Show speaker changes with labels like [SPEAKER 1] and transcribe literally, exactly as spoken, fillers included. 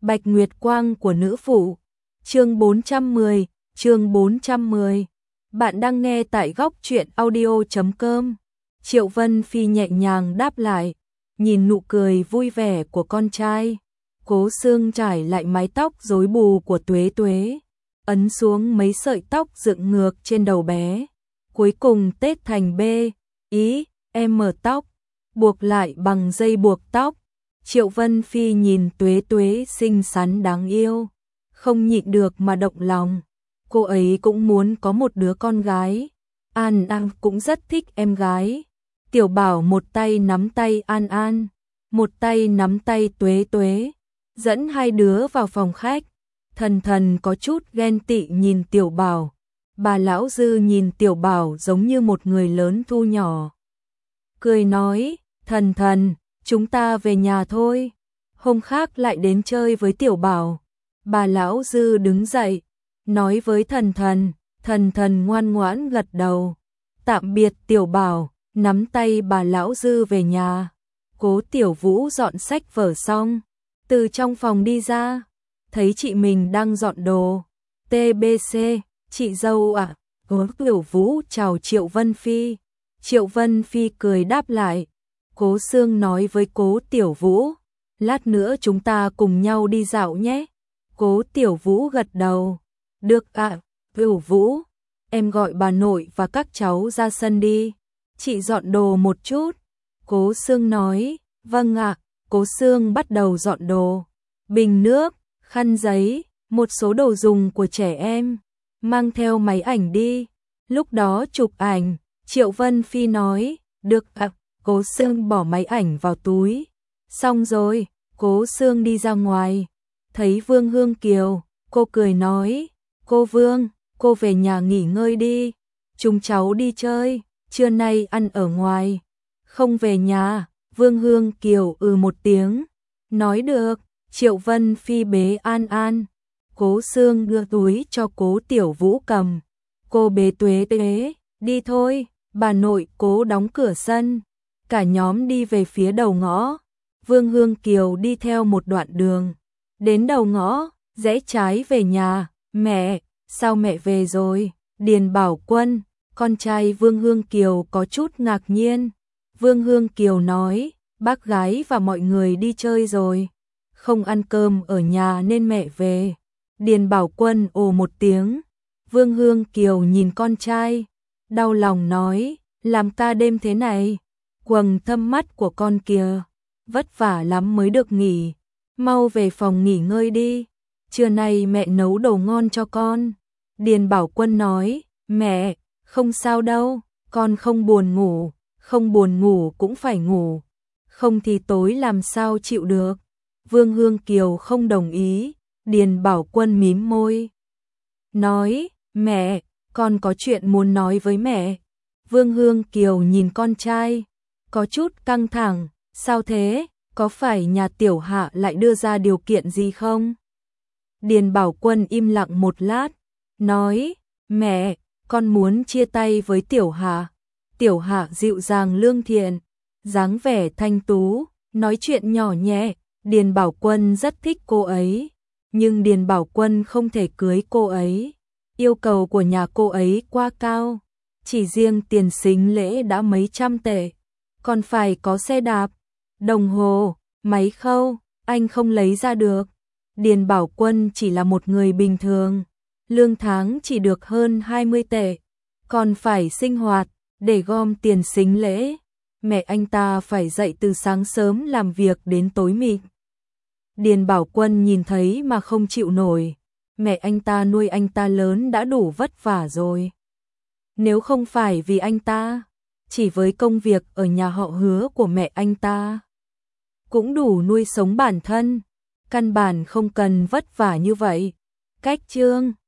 [SPEAKER 1] Bạch Nguyệt Quang của nữ phụ. Chương bốn trăm mười, chương bốn trăm mười. Bạn đang nghe tại góc truyện audio chấm com. Triệu Vân Phi nhẹ nhàng đáp lại, nhìn nụ cười vui vẻ của con trai. Cố Sương trải lại mái tóc rối bù của Tuế Tuế, ấn xuống mấy sợi tóc dựng ngược trên đầu bé. Cuối cùng tết thành B, ý, em mở tóc, buộc lại bằng dây buộc tóc. Triệu Vân Phi nhìn Tuế Tuế xinh xắn đáng yêu, không nhịn được mà động lòng. Cô ấy cũng muốn có một đứa con gái. An An cũng rất thích em gái. Tiểu Bảo một tay nắm tay An An, một tay nắm tay Tuế Tuế, dẫn hai đứa vào phòng khách. Thần Thần có chút ghen tị nhìn Tiểu Bảo. Bà lão Dư nhìn Tiểu Bảo giống như một người lớn thu nhỏ, cười nói, Thần Thần, chúng ta về nhà thôi, hôm khác lại đến chơi với Tiểu Bảo. Bà lão Dư đứng dậy, nói với Thần Thần. Thần Thần ngoan ngoãn gật đầu. Tạm biệt Tiểu Bảo, nắm tay bà lão Dư về nhà. Cố Tiểu Vũ dọn sách vở xong, từ trong phòng đi ra, thấy chị mình đang dọn đồ. tê bê xê, chị dâu ạ. À? Cố Tiểu Vũ chào Triệu Vân Phi. Triệu Vân Phi cười đáp lại. Cố Sương nói với Cố Tiểu Vũ, lát nữa chúng ta cùng nhau đi dạo nhé. Cố Tiểu Vũ gật đầu. Được ạ, à, Tiểu Vũ, em gọi bà nội và các cháu ra sân đi, chị dọn đồ một chút. Cố Sương nói, vâng ạ. Cố Sương bắt đầu dọn đồ, bình nước, khăn giấy, một số đồ dùng của trẻ em, mang theo máy ảnh đi, lúc đó chụp ảnh. Triệu Vân Phi nói, được ạ. À, Cố Sương bỏ máy ảnh vào túi. Xong rồi, Cố Sương đi ra ngoài, thấy Vương Hương Kiều, cô cười nói, cô Vương, cô về nhà nghỉ ngơi đi, chúng cháu đi chơi, trưa nay ăn ở ngoài, không về nhà. Vương Hương Kiều ừ một tiếng, nói được. Triệu Vân Phi bế An An, Cố Sương đưa túi cho Cố Tiểu Vũ cầm, cô bế Tuế Tuế, đi thôi. Bà nội Cố đóng cửa sân, cả nhóm đi về phía đầu ngõ. Vương Hương Kiều đi theo một đoạn đường, đến đầu ngõ, rẽ trái về nhà. Mẹ, sao mẹ về rồi? Điền Bảo Quân, con trai Vương Hương Kiều có chút ngạc nhiên. Vương Hương Kiều nói, bác gái và mọi người đi chơi rồi, không ăn cơm ở nhà nên mẹ về. Điền Bảo Quân ồ một tiếng. Vương Hương Kiều nhìn con trai, đau lòng nói, làm ca đêm thế này, quầng thâm mắt của con kìa, vất vả lắm mới được nghỉ, mau về phòng nghỉ ngơi đi, trưa nay mẹ nấu đồ ngon cho con. Điền Bảo Quân nói, mẹ, không sao đâu, con không buồn ngủ, không buồn ngủ cũng phải ngủ, không thì tối làm sao chịu được. Vương Hương Kiều không đồng ý. Điền Bảo Quân mím môi, nói, mẹ, con có chuyện muốn nói với mẹ. Vương Hương Kiều nhìn con trai, có chút căng thẳng, sao thế, có phải nhà Tiểu Hạ lại đưa ra điều kiện gì không? Điền Bảo Quân im lặng một lát, nói, mẹ, con muốn chia tay với Tiểu Hạ. Tiểu Hạ dịu dàng lương thiện, dáng vẻ thanh tú, nói chuyện nhỏ nhẹ. Điền Bảo Quân rất thích cô ấy, nhưng Điền Bảo Quân không thể cưới cô ấy. Yêu cầu của nhà cô ấy quá cao, chỉ riêng tiền sính lễ đã mấy trăm tệ, còn phải có xe đạp, đồng hồ, máy khâu, anh không lấy ra được. Điền Bảo Quân chỉ là một người bình thường, lương tháng chỉ được hơn hai mươi tệ, còn phải sinh hoạt để gom tiền sính lễ. Mẹ anh ta phải dậy từ sáng sớm làm việc đến tối mịt. Điền Bảo Quân nhìn thấy mà không chịu nổi. Mẹ anh ta nuôi anh ta lớn đã đủ vất vả rồi. Nếu không phải vì anh ta, chỉ với công việc ở nhà họ Hứa của mẹ anh ta, cũng đủ nuôi sống bản thân, căn bản không cần vất vả như vậy. Cách chương